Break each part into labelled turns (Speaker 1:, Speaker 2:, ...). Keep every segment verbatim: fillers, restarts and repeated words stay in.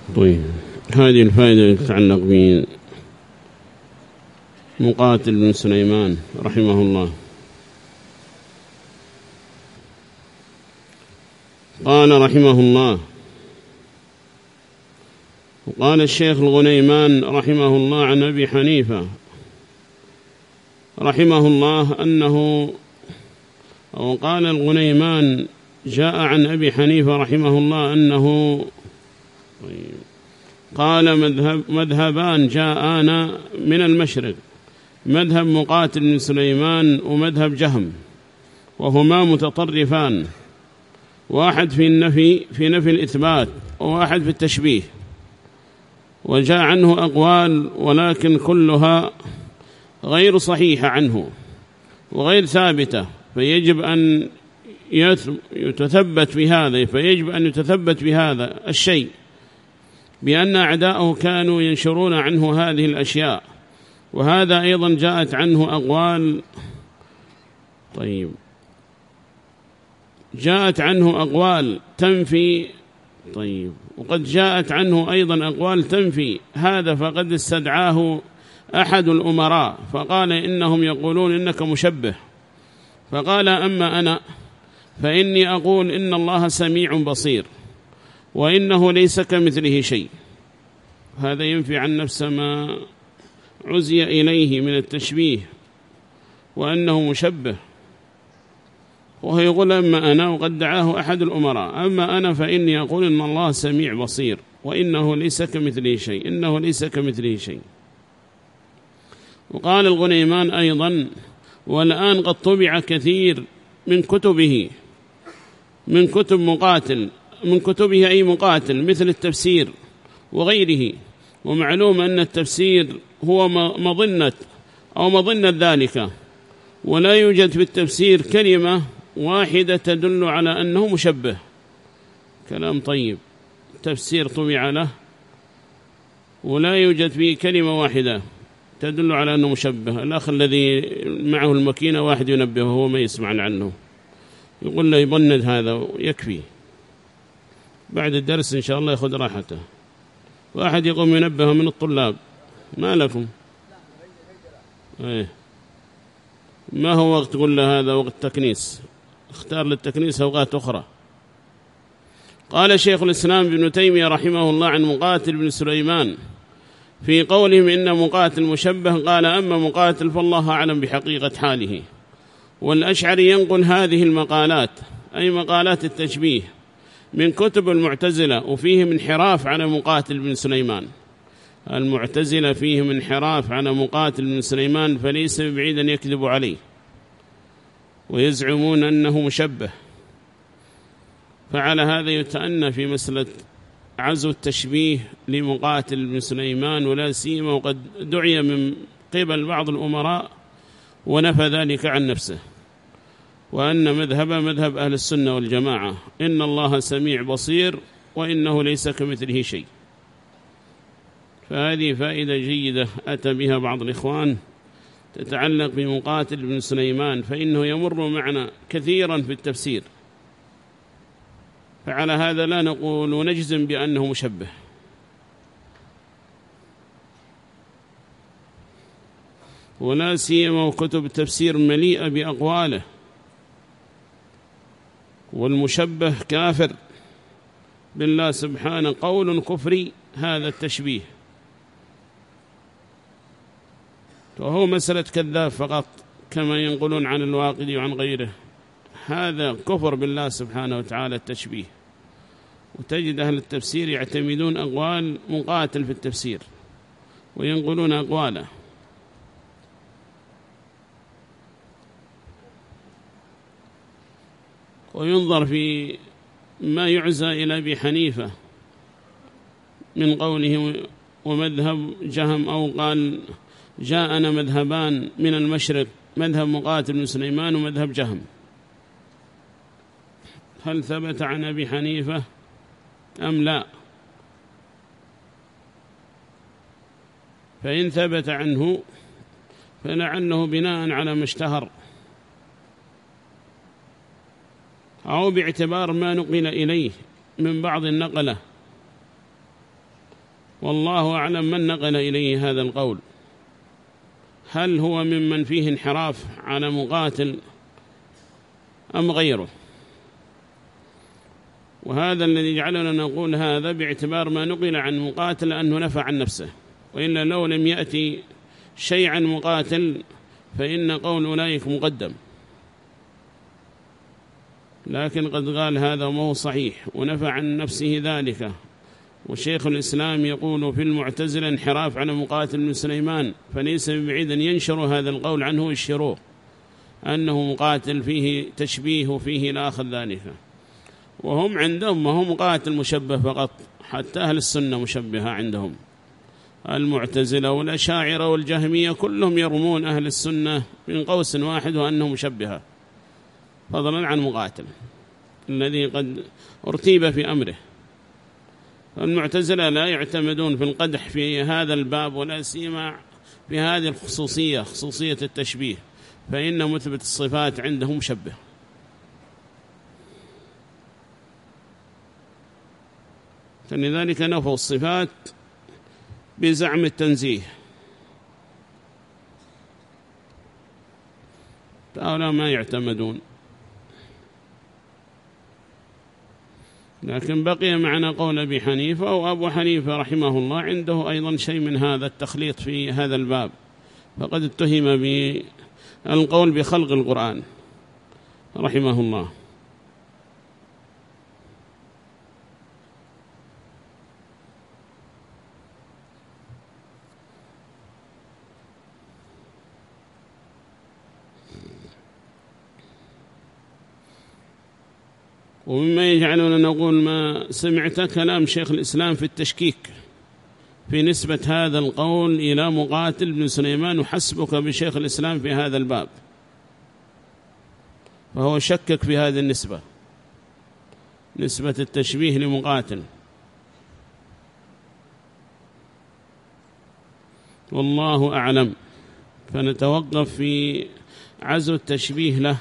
Speaker 1: طيب، هذه الفائدة تتعلق بمقاتل بن سليمان رحمه الله. قال رحمه الله: وقال الشيخ الغنيمان رحمه الله عن أبي حنيفة رحمه الله أنه، أو قال الغنيمان جاء عن أبي حنيفة رحمه الله أنه قال مذهب مذهبان جاءانا من المشرق، مذهب مقاتل بن سليمان ومذهب جهم، وهما متطرفان، واحد في النفي في نفي الإثبات وواحد في التشبيه، وجاء عنه أقوال ولكن كلها غير صحيحة عنه وغير ثابتة، فيجب أن يتثبت بهذا فيجب أن يتثبت بهذا الشيء، بأن أعداءه كانوا ينشرون عنه هذه الأشياء. وهذا أيضا جاءت عنه أقوال طيب جاءت عنه أقوال تنفي طيب وقد جاءت عنه أيضا أقوال تنفي هذا، فقد استدعاه أحد الأمراء فقال إنهم يقولون إنك مشبه، فقال: أما أنا فإني أقول إن الله سميع بصير وإنه ليس كمثله شيء. هذا ينفي عن نفس ما عزي إليه من التشبيه وأنه مشبه، وهو يقول: أما أنا، وقد دعاه أحد الأمراء: أما أنا فإني أقول إن الله سميع بصير وإنه ليس كمثله شيء، إنه ليس كمثله شيء. وقال الغنيمان أيضا: والآن قد طبع كثير من كتبه من كتب مقاتل من كتبه أي مقاتل مثل التفسير وغيره، ومعلوم أن التفسير هو مظنة أو مظنة ذلك، ولا يوجد في التفسير كلمة واحدة تدل على أنه مشبه. كلام طيب، تفسير طبع له ولا يوجد فيه كلمة واحدة تدل على أنه مشبه. الأخ الذي معه الماكينة واحد ينبهه وهو ما يسمع عنه، يقول له يبند هذا يكفي، بعد الدرس إن شاء الله يأخذ راحته. واحد يقوم ينبهه من الطلاب: ما لكم؟ ايه، ما هو وقت تقول له هذا وقت تكنيس، اختار للتكنيس أوقات أخرى. قال شيخ الإسلام ابن تيمية رحمه الله عن مقاتل بن سليمان في قولهم إن مقاتل مشبه، قال: أما مقاتل فالله أعلم بحقيقة حاله. والأشعري ينقل هذه المقالات أي مقالات التشبيه من كتب المعتزلة، وفيهم انحراف على مقاتل بن سليمان. المعتزلة فيهم انحراف على مقاتل بن سليمان، فليس بعيدا يكذب عليه ويزعمون أنه مشبه. فعلى هذا يتأنى في مسألة عزو التشبيه لمقاتل بن سليمان، ولا سيما وقد دعي من قبل بعض الأمراء ونفى ذلك عن نفسه، وأن مذهب مذهب أهل السنة والجماعة إن الله سميع بصير وإنه ليس كمثله شيء. فهذه فائدة جيدة أتى بها بعض الإخوان تتعلق بمقاتل بن سليمان، فإنه يمر معنا كثيرا في التفسير، فعلى هذا لا نقول ونجزم بأنه مشبه. ولا سيما وكتب التفسير مليئة بأقواله، والمشبه كافر بالله سبحانه، قول كفري هذا التشبيه، وهو مسألة كذاب فقط كما ينقلون عن الواقدي وعن غيره. هذا كفر بالله سبحانه وتعالى التشبيه. وتجد أهل التفسير يعتمدون أقوال مقاتل في التفسير وينقلون أقواله. وينظر في ما يعزى إلى أبي حنيفة من قوله ومذهب جهم، أو قال جاءنا مذهبان من المشرق، مذهب مقاتل بن سليمان ومذهب جهم، هل ثبت عن أبي حنيفة أم لا؟ فإن ثبت عنه فلعله بناء على ما اشتهر أو باعتبار ما نقل إليه من بعض النقلة، والله أعلم من نقل إليه هذا القول، هل هو ممن فيه انحراف على مقاتل أم غيره؟ وهذا الذي جعلنا نقول هذا باعتبار ما نقل عن مقاتل أنه نفى عن نفسه، وإلا لو لم يأتي شيء عن مقاتل فإن قول أولئك مقدم، لكن قد قال هذا وما هو صحيح ونفى عن نفسه ذلك. وشيخ الإسلام يقول في المعتزلة انحراف على مقاتل بن سليمان، فليس ببعيد أن ينشروا هذا القول عنه ويشيروه أنه مقاتل فيه تشبيه وفيه لا أخذ ذلك، وهم عندهم ما هو مقاتل مشبه فقط، حتى أهل السنة مشبهة عندهم، المعتزلة والأشاعرة والجهمية كلهم يرمون أهل السنة من قوس واحد وأنهم مشبهة، فضلا عن مقاتل الذي قد ارتيب في أمره. المعتزلة لا يعتمدون في القدح في هذا الباب ولا سيما في هذه الخصوصية، خصوصية التشبيه، فإن مثبت الصفات عندهم مشبه. فلذلك نفوا الصفات بزعم التنزيه، فهؤلاء ما يعتمدون. لكن بقي معنا قول أبي حنيفة، وأبو حنيفة رحمه الله عنده أيضا شيء من هذا التخليط في هذا الباب، فقد اتهم بالقول بخلق القرآن رحمه الله. ومما يجعلنا نقول ما سمعت كلام شيخ الإسلام في التشكيك في نسبة هذا القول إلى مقاتل بن سليمان، وحسبك بشيخ الإسلام في هذا الباب، فهو شكك في هذه النسبة، نسبة التشبيه لمقاتل، والله أعلم. فنتوقف في عزو التشبيه له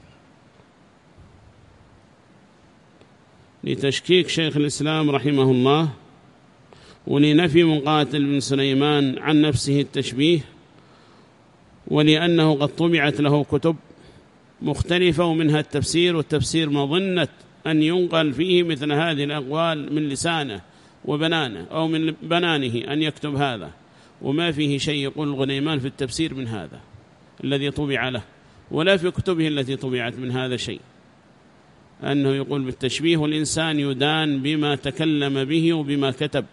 Speaker 1: لتشكيك شيخ الإسلام رحمه الله، ولنفي مقاتل بن سليمان عن نفسه التشبيه، ولأنه قد طبعت له كتب مختلفة ومنها التفسير، والتفسير مظنة أن ينقل فيه مثل هذه الأقوال من لسانه وبنانه أو من بنانه أن يكتب هذا، وما فيه شيء يقول الغنيمان في التفسير من هذا الذي طبع له، ولا في كتبه التي طبعت من هذا شيء، أنه يقول بالتشبيه، والإنسان يدان بما تكلم به وبما كتب،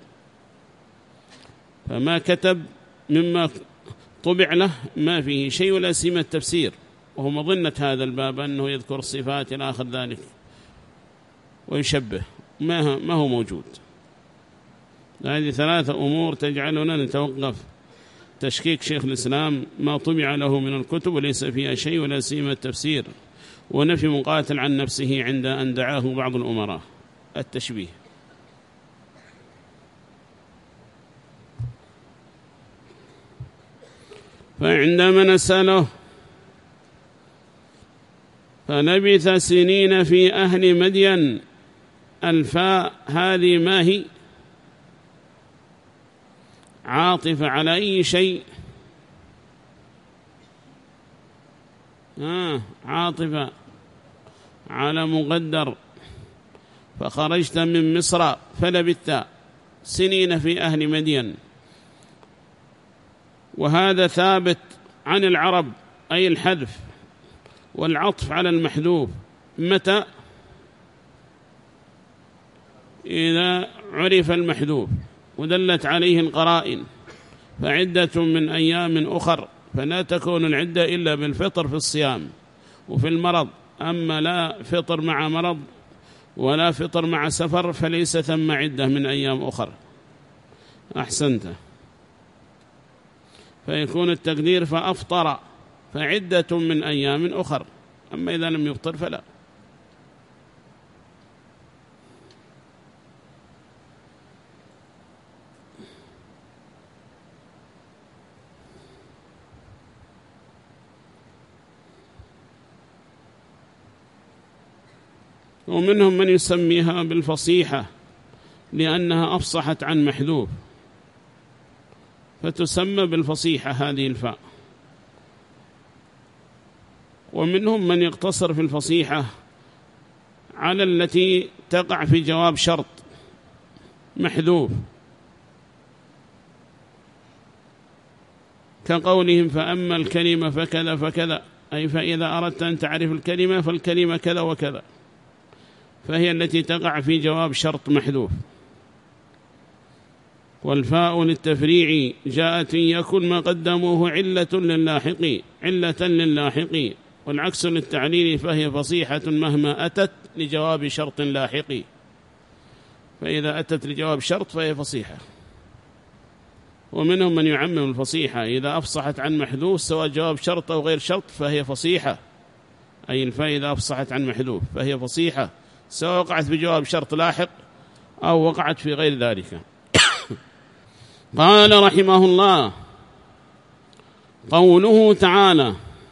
Speaker 1: فما كتب مما طبع له ما فيه شيء ولا سيما التفسير، وهو مظنة هذا الباب أنه يذكر الصفات إلى آخر ذلك ويشبه ما ما هو موجود. هذه ثلاثة أمور تجعلنا نتوقف تشكيك شيخ الإسلام ما طبع له من الكتب وليس فيها شيء ولا سيما التفسير، ونفي مقاتل عن نفسه عند أن دعاه بعض الأمراء التشبيه. فعندما نسأله فلبث سنين في أهل مدين، الفاء هذه ما هي؟ عاطفة على أي شيء؟ آه عاطفة على مقدر. فخرجت من مصر فلبثت سنين في أهل مدين، وهذا ثابت عن العرب، أي الحذف والعطف على المحذوف متى؟ إذا عرف المحذوف ودلت عليه القرائن، فعدة من أيام أخر، فلا تكون العدة إلا بالفطر في الصيام وفي المرض، أما لا فطر مع مرض ولا فطر مع سفر فليس ثم عدة من أيام أخر. أحسنت. فيكون التقدير فأفطر فعدة من أيام أخر، أما إذا لم يفطر فلا. ومنهم من يسميها بالفصيحة لأنها أفصحت عن محذوف، فتسمى بالفصيحة هذه الفاء. ومنهم من يقتصر في الفصيحة على التي تقع في جواب شرط محذوف، كقولهم فأما الكلمة فكذا فكذا، أي فإذا أردت أن تعرف الكلمة فالكلمة كذا وكذا، فهي التي تقع في جواب شرط محذوف. والفاء للتفريع جاءت يكن ما قدموه علة للاحق علة للاحق، والعكس للتعليل فهي فصيحة مهما أتت لجواب شرط لاحق، فإذا أتت لجواب شرط فهي فصيحة. ومنهم من يعمم الفصيحة إذا أفصحت عن محذوف سواء جواب شرط أو غير شرط فهي فصيحة، أي الفاء إذا أفصحت عن محذوف فهي فصيحة سواء وقعت في جواب شرط لاحق أو وقعت في غير ذلك. قال رحمه الله: قوله تعالى: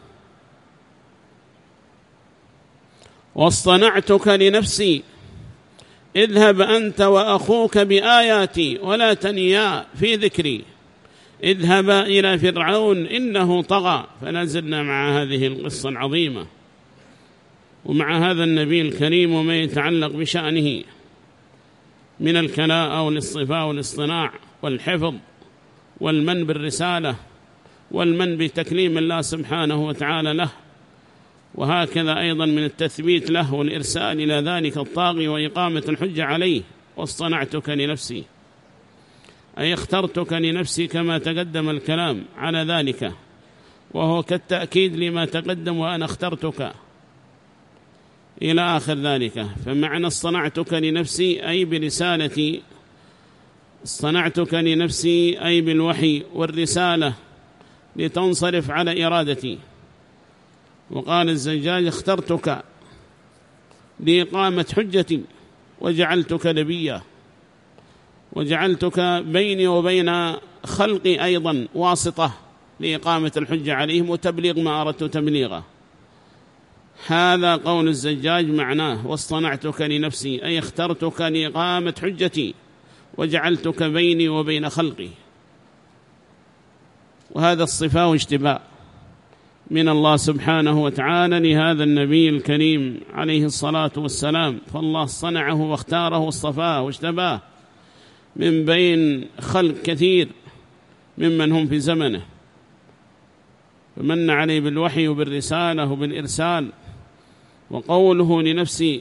Speaker 1: واصطنعتك لنفسي اذهب أنت وأخوك بآياتي ولا تنيا في ذكري اذهبا إلى فرعون إنه طغى. فنزلنا مع هذه القصة العظيمة ومع هذا النبي الكريم وما يتعلق بشأنه من الكلاء والاصطفاء والاصطناع والحفظ والمن بالرسالة والمن بتكليم الله سبحانه وتعالى له، وهكذا أيضا من التثبيت له والإرسال إلى ذلك الطاغي وإقامة الحجة عليه. واصطنعتك لنفسي أي اخترتك لنفسي كما تقدم الكلام على ذلك، وهو كالتأكيد لما تقدم وأنا اخترتك إلى آخر ذلك. فمعنى اصطنعتك لنفسي أي برسالتي، اصطنعتك لنفسي أي بالوحي والرسالة لتنصرف على إرادتي. وقال الزجاج: اخترتك لإقامة حجتي وجعلتك نبيا، وجعلتك بيني وبين خلقي أيضا واسطة لإقامة الحجة عليهم وتبليغ ما أردت تبليغه. هذا قول الزجاج معناه واصطنعتك لنفسي أي اخترتك لإقامة حجتي وجعلتك بيني وبين خلقي. وهذا الصفاء واجتباء من الله سبحانه وتعالى لهذا النبي الكريم عليه الصلاة والسلام، فالله صنعه واختاره واصطفاه واجتباه من بين خلق كثير ممن هم في زمنه، فمن عليه بالوحي وبالرسالة وبالإرسال. وقوله لنفسي،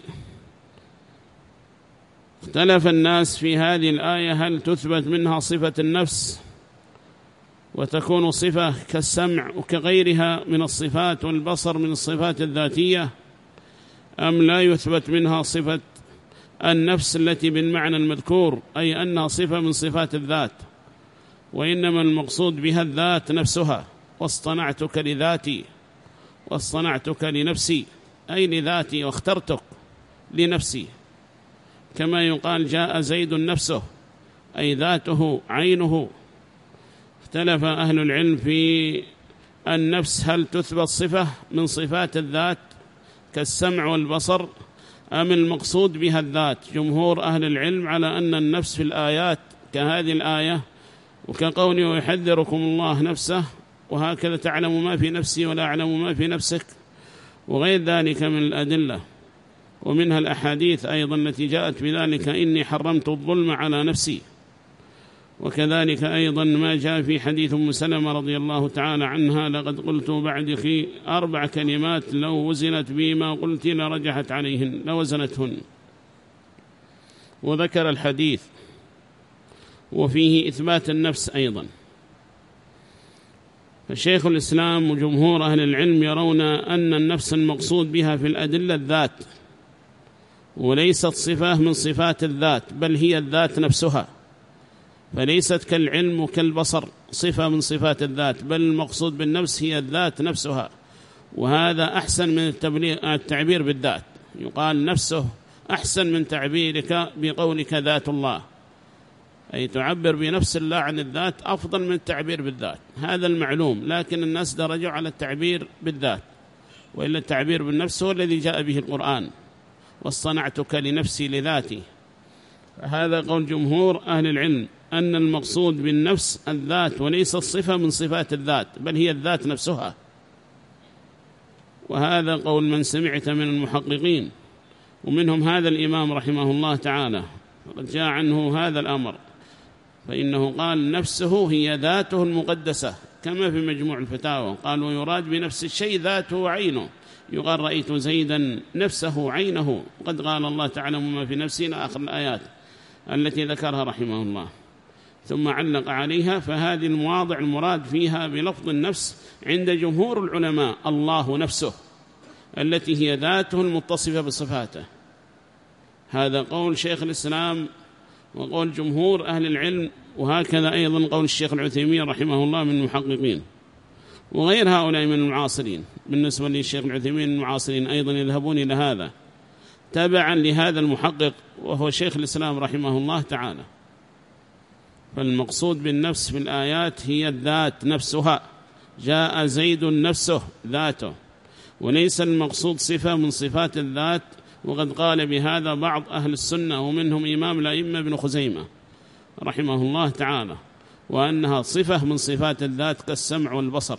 Speaker 1: اختلف الناس في هذه الآية هل تثبت منها صفة النفس وتكون صفة كالسمع وكغيرها من الصفات والبصر من الصفات الذاتية، أم لا يثبت منها صفة النفس التي بالمعنى المذكور أي أنها صفة من صفات الذات، وإنما المقصود بها الذات نفسها. واصطنعتك لذاتي واصطنعتك لنفسي أي لذاتي واخترتك لنفسي، كما يقال جاء زيد نفسه أي ذاته عينه. اختلف أهل العلم في النفس هل تثبت صفة من صفات الذات كالسمع والبصر أم المقصود بها الذات. جمهور أهل العلم على أن النفس في الآيات كهذه الآية وكقوله ويحذركم الله نفسه، وهكذا تعلم ما في نفسي ولا أعلم ما في نفسك، وغير ذلك من الأدلة. ومنها الأحاديث أيضا التي جاءت بذلك إني حرمت الظلم على نفسي. وكذلك أيضا ما جاء في حديث أم سلمة رضي الله تعالى عنها لقد قلت بعدك أربع كلمات لو وزنت بما قلت لرجحت عليهن لوزنتهن. وذكر الحديث وفيه إثبات النفس أيضا. فشيخ الإسلام وجمهور أهل العلم يرون أن النفس المقصود بها في الأدلة الذات، وليست صفة من صفات الذات بل هي الذات نفسها، فليست كالعلم وكالبصر صفة من صفات الذات، بل المقصود بالنفس هي الذات نفسها. وهذا أحسن من التعبير بالذات، يقال نفسه أحسن من تعبيرك بقولك ذات الله، أي تعبر بنفس الله عن الذات أفضل من التعبير بالذات، هذا المعلوم. لكن الناس درجوا على التعبير بالذات، وإلا التعبير بالنفس هو الذي جاء به القرآن واصطنعتك لنفسي لذاتي. هذا قول جمهور أهل العلم أن المقصود بالنفس الذات وليس الصفة من صفات الذات، بل هي الذات نفسها. وهذا قول من سمعت من المحققين، ومنهم هذا الإمام رحمه الله تعالى، وقد جاء عنه هذا الأمر، فإنه قال نفسه هي ذاته المقدسة كما في مجموع الفتاوى، قال ويراد بنفس الشيء ذاته وعينه، يقال رأيت زيدا نفسه عينه، وقد قال الله تعالى ما في نفسي إلى آخر الآيات التي ذكرها رحمه الله. ثم علق عليها، فهذه المواضع المراد فيها بلفظ النفس عند جمهور العلماء الله نفسه التي هي ذاته المتصفة بصفاته. هذا قول شيخ الإسلام وقول جمهور أهل العلم، وهكذا أيضا قول الشيخ العثيمين رحمه الله من المحققين، وغير هؤلاء من المعاصرين. بالنسبة للشيخ العثيمين المعاصرين أيضا يذهبون إلى هذا تبعا لهذا المحقق وهو شيخ الإسلام رحمه الله تعالى. فالمقصود بالنفس في الآيات هي الذات نفسها، جاء زيد نفسه ذاته، وليس المقصود صفة من صفات الذات. وقد قال بهذا بعض أهل السنة ومنهم إمام الأئمة ابن خزيمة رحمه الله تعالى، وأنها صفة من صفات الذات كالسمع والبصر،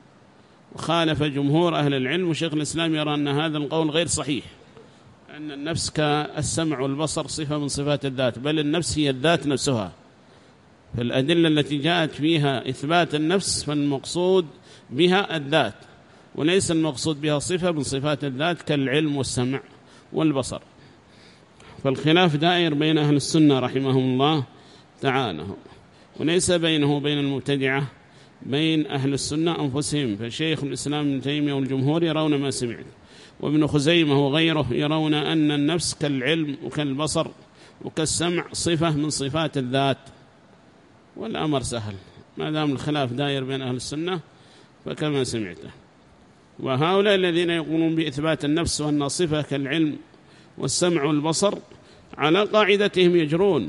Speaker 1: وخالف جمهور أهل العلم. وشيخ الإسلام يرى أن هذا القول غير صحيح، أن النفس كالسمع والبصر صفة من صفات الذات، بل النفس هي الذات نفسها. فالأدلة التي جاءت فيها إثبات النفس فالمقصود بها الذات، وليس المقصود بها صفة من صفات الذات كالعلم والسمع والبصر. فالخلاف دائر بين أهل السنة رحمهم الله تعالى، وليس بينه وبين المبتدعة، بين أهل السنة أنفسهم. فشيخ الإسلام ابن تيمية والجمهور يرون ما سمعت، وابن خزيمة وغيره يرون أن النفس كالعلم وكالبصر وكالسمع صفة من صفات الذات. والأمر سهل ما دام الخلاف دائر بين أهل السنة فكما سمعته. وهؤلاء الذين يقولون بإثبات النفس وأن صفة كالعلم والسمع والبصر على قاعدتهم يجرون،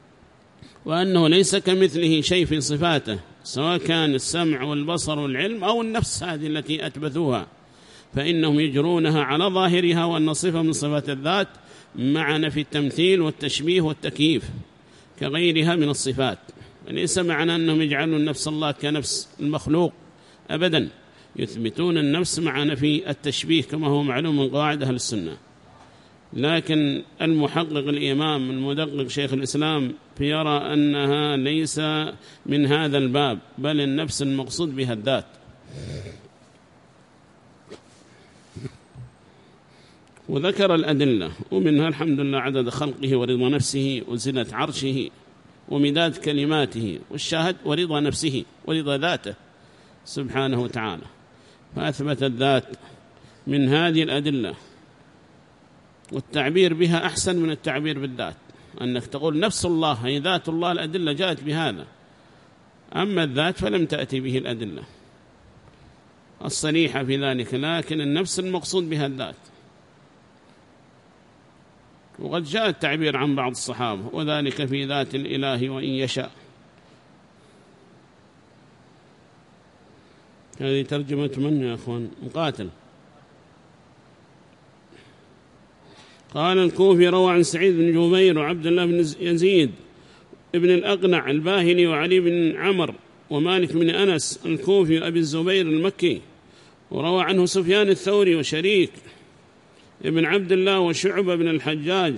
Speaker 1: وأنه ليس كمثله شيء في صفاته، سواء كان السمع والبصر والعلم أو النفس هذه التي أثبتوها، فإنهم يجرونها على ظاهرها وأن صفة من صفات الذات مع نفي التمثيل والتشبيه والتكييف كغيرها من الصفات. وليس معنى أنهم يجعلون النفس الله كنفس المخلوق أبدا، يثبتون النفس مع نفي التشبيه كما هو معلوم من قواعد أهل السنة. لكن المحقق الإمام المدقق شيخ الإسلام يرى أنها ليس من هذا الباب، بل النفس المقصود بها الذات. وذكر الأدلة، ومنها الحمد لله عدد خلقه ورضا نفسه وزنة عرشه ومداد كلماته، والشاهد ورضا نفسه ورضا ذاته سبحانه وتعالى. فأثبت الذات من هذه الأدلة، والتعبير بها أحسن من التعبير بالذات، أنك تقول نفس الله هي ذات الله، الأدلة جاءت بهذا. أما الذات فلم تأتي به الأدلة الصريحة في ذلك، لكن النفس المقصود بها الذات. وقد جاء التعبير عن بعض الصحابة وذلك في ذات الإله وإن يشاء. هذه ترجمة من يا أخوان؟ مقاتل. قال الكوفي روى عن سعيد بن جبير وعبد الله بن يزيد ابن الأقنع الباهلي وعلي بن عمر ومالك بن أنس الكوفي وأبي الزبير المكي، وروى عنه سفيان الثوري وشريك ابن عبد الله وشعبة بن الحجاج،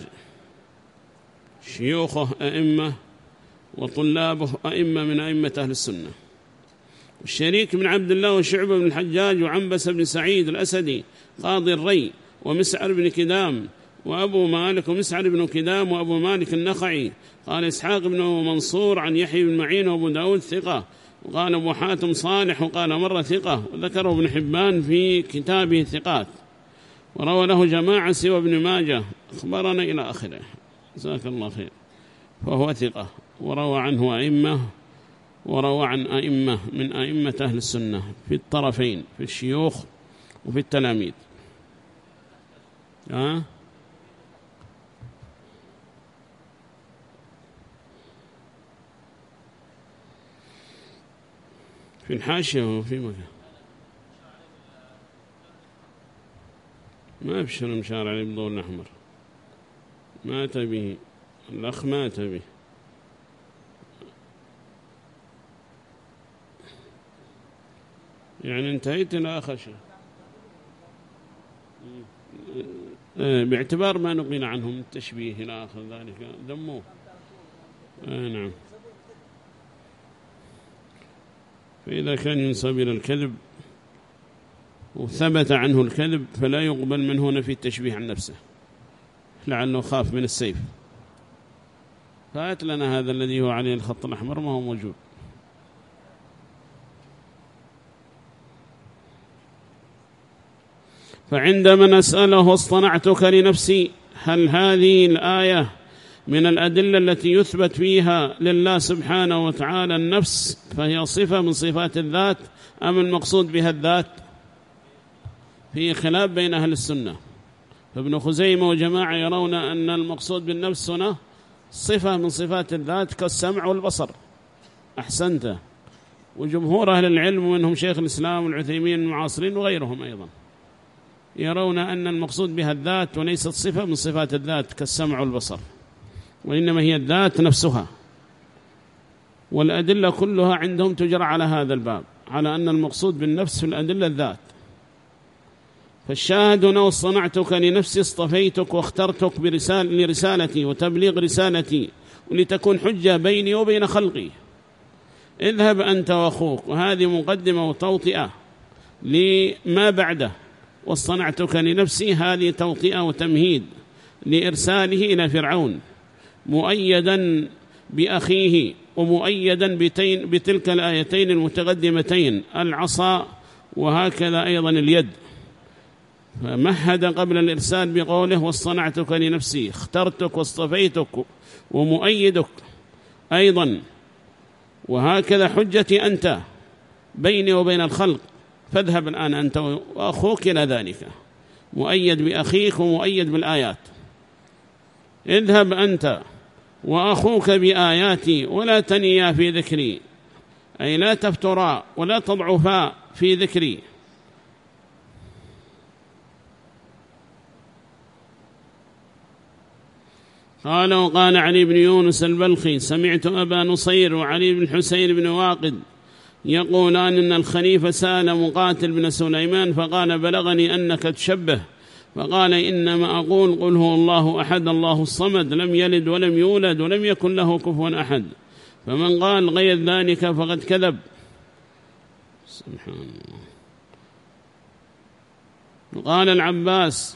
Speaker 1: شيوخه أئمة وطلابه أئمة من أئمة أهل السنة. والشريك بن عبد الله وشعبة بن الحجاج وعنبس بن سعيد الأسدي قاضي الري، ومسعر بن كدام وأبو مالك ومسعر بن كدام وأبو مالك النخعي. قال إسحاق بن منصور عن يحيى بن معين وأبو داود ثقة، وقال أبو حاتم صالح وقال مرة ثقة، وذكره ابن حبان في كتابه الثقات، وروى له جماعة سوى ابن ماجه أخبرنا إلى آخره جزاك الله خير. فهو ثقة، وروى عنه أئمة، وروى عن أئمة من أئمة أهل السنة في الطرفين، في الشيوخ وفي التلاميذ. أه؟ في الحاشية وفي مكان ما أبشر مشار عليه بالضوء الأحمر، ما تبيه الأخ ما تبيه يعني انتهيت إلى آخر شيء باعتبار ما نقل عنهم التشبيه إلى آخر ذلك ذموه. آه نعم. فإذا كان ينسب إلى الكذب وثبت عنه الكذب فلا يقبل من هنا في التشبيه عن نفسه، لعله خاف من السيف. فأت لنا هذا الذي هو عليه الخط الأحمر ما هو موجود. فعندما نسأله اصطنعتك لنفسي، هل هذه الآية من الأدلة التي يثبت فيها لله سبحانه وتعالى النفس فهي صفة من صفات الذات، أم المقصود بها الذات؟ في خلاف بين أهل السنة، فابن خزيمة وجماعة يرون أن المقصود بالنفس هنا صفة من صفات الذات كالسمع والبصر. أحسنت. وجمهور أهل العلم ومنهم شيخ الإسلام والعثيمين المعاصرين وغيرهم أيضا يرون أن المقصود بها الذات وليست صفة من صفات الذات كالسمع والبصر، وإنما هي الذات نفسها. والأدلة كلها عندهم تجرى على هذا الباب، على أن المقصود بالنفس في الأدلة الذات. فالشاهد هنا واصطنعتك لنفسي، اصطفيتك واخترتك برسال لرسالتي وتبليغ رسالتي ولتكون حجة بيني وبين خلقي. اذهب أنت وأخوك، وهذه مقدمة وتوطئة لما بعده. واصطنعتك لنفسي هذه توطئة وتمهيد لإرساله إلى فرعون، مؤيدا بأخيه ومؤيدا بتين بتلك الآيتين المتقدمتين، العصا وهكذا أيضا اليد. فمهد قبل الإرسال بقوله واصطنعتك لنفسي، اخترتك واصطفيتك ومؤيدك أيضا، وهكذا حجتي أنت بيني وبين الخلق. فاذهب الآن أنت وأخوك إلى ذلك، مؤيد بأخيك ومؤيد بالآيات. اذهب أنت وأخوك بآياتي ولا تنيا في ذكري، أي لا تفترا ولا تضعفا في ذكري. قال وقال علي بن يونس البلخي سمعت أبا نصير وعلي بن حسين بن واقد يقولان إن الخليفة سأل مقاتل بن سليمان فقال بلغني أنك تشبه، فقال إنما أقول قل هو الله أحد الله الصمد لم يلد ولم يولد ولم يكن له كفوا أحد، فمن قال غير ذلك فقد كذب. سبحان الله. قال العباس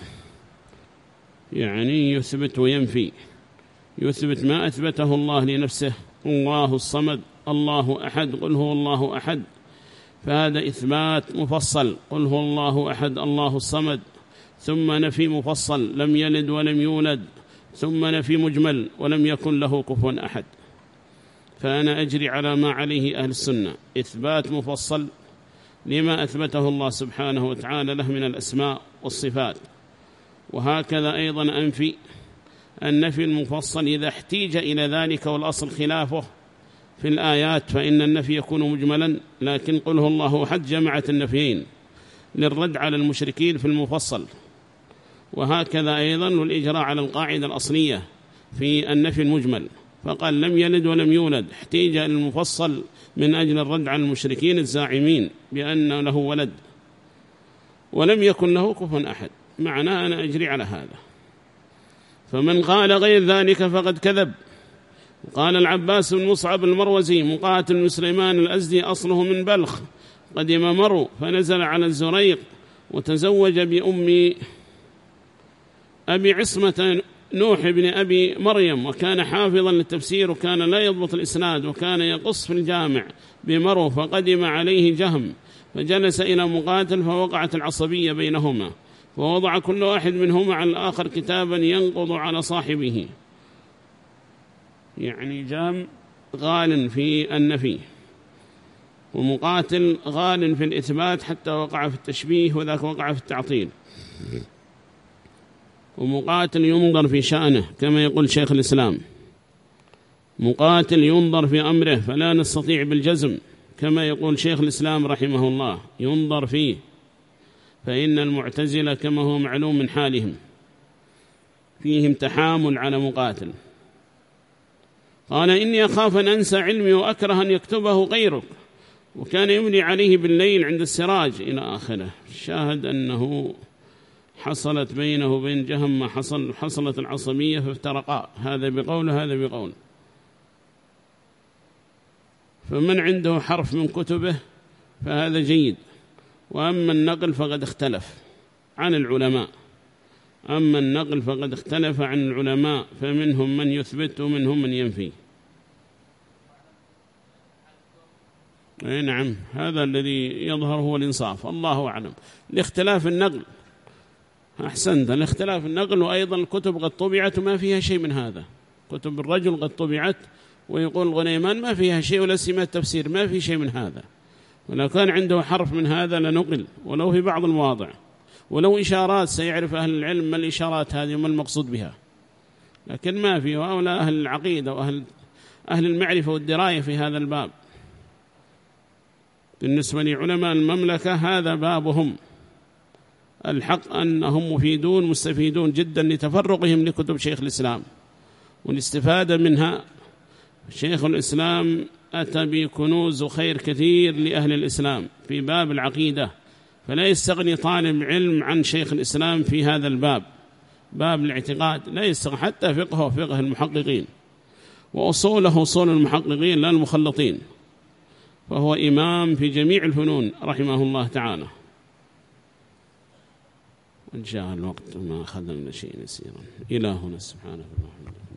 Speaker 1: يعني يثبت وينفي، يثبت ما أثبته الله لنفسه، الله الصمد الله أحد قل هو الله أحد، فهذا إثبات مفصل قل هو الله أحد الله الصمد، ثم نفي مفصل لم يلد ولم يولد، ثم نفي مجمل ولم يكن له كفوا أحد. فأنا أجري على ما عليه أهل السنة، إثبات مفصل لما أثبته الله سبحانه وتعالى له من الأسماء والصفات، وهكذا أيضا أنفي النفي المفصل إذا احتيج إلى ذلك، والأصل خلافه في الآيات، فإن النفي يكون مجملا، لكن قل هو الله أحد جمعت النفيين للرد على المشركين في المفصل. وهكذا أيضا والإجراء على القاعدة الأصلية في النفي المجمل، فقال لم يلد ولم يولد، احتيج إلى المفصل من أجل الرد على المشركين الزاعمين بأن له ولد ولم يكن له كفوا أحد. معناه أنا أجري على هذا. فمن قال غير ذلك فقد كذب. قال العباس بن مصعب المروزي مقاتل بن سليمان الأزدي أصله من بلخ، قدم مرو فنزل على الزريق وتزوج بأم أبي عصمة نوح بن أبي مريم، وكان حافظا للتفسير وكان لا يضبط الإسناد، وكان يقص في الجامع بمرو، فقدم عليه جهم فجلس إلى مقاتل فوقعت العصبية بينهما، ووضع كل واحد منهما على الآخر كتابا ينقض على صاحبه. يعني جهم غال في النفي ومقاتل غال في الإثبات حتى وقع في التشبيه، وذاك وقع في التعطيل. ومقاتل ينظر في شأنه كما يقول شيخ الإسلام، مقاتل ينظر في أمره فلا نستطيع بالجزم كما يقول شيخ الإسلام رحمه الله، ينظر فيه، فإن المعتزلة كما هو معلوم من حالهم فيهم تحامل على مقاتل. قال إني أخاف أن أنسى علمي وأكره أن يكتبه غيرك، وكان يملي عليه بالليل عند السراج إلى آخره. شاهد أنه حصلت بينه وبين جهم ما حصل، حصلت العصبية فافترقا، هذا بقول هذا بقول. فمن عنده حرف من كتبه فهذا جيد، وأما النقل فقد اختلف عن العلماء، أما النقل فقد اختلف عن العلماء، فمنهم من يثبت ومنهم من ينفي. أي نعم، هذا الذي يظهر هو الإنصاف، الله أعلم. لاختلاف النقل، أحسنت، لاختلاف النقل. وأيضا الكتب قد طبعت وما فيها شيء من هذا، كتب الرجل قد طبعت ويقول الغنيمان ما فيها شيء، ولا سمات تفسير ما في شيء من هذا. ولو كان عنده حرف من هذا لنقل، ولو في بعض المواضع، ولو إشارات سيعرف أهل العلم ما الإشارات هذه وما المقصود بها، لكن ما في. وأولى أهل العقيدة وأهل أهل المعرفة والدراية في هذا الباب. بالنسبة لعلماء المملكة هذا بابهم، الحق أنهم مفيدون مستفيدون جدا لتفرقهم لكتب شيخ الإسلام والاستفادة منها. شيخ الإسلام أتى بكنوز خير كثير لأهل الإسلام في باب العقيدة، فلا يستغني طالب علم عن شيخ الإسلام في هذا الباب، باب الاعتقاد، لا يستغني. حتى فقهه فقه المحققين، وأصوله أصول المحققين لا المخلطين، فهو إمام في جميع الفنون رحمه الله تعالى. وجاء الوقت ما أخذنا شيء يسيرا. إلهنا سبحانه وتعالى.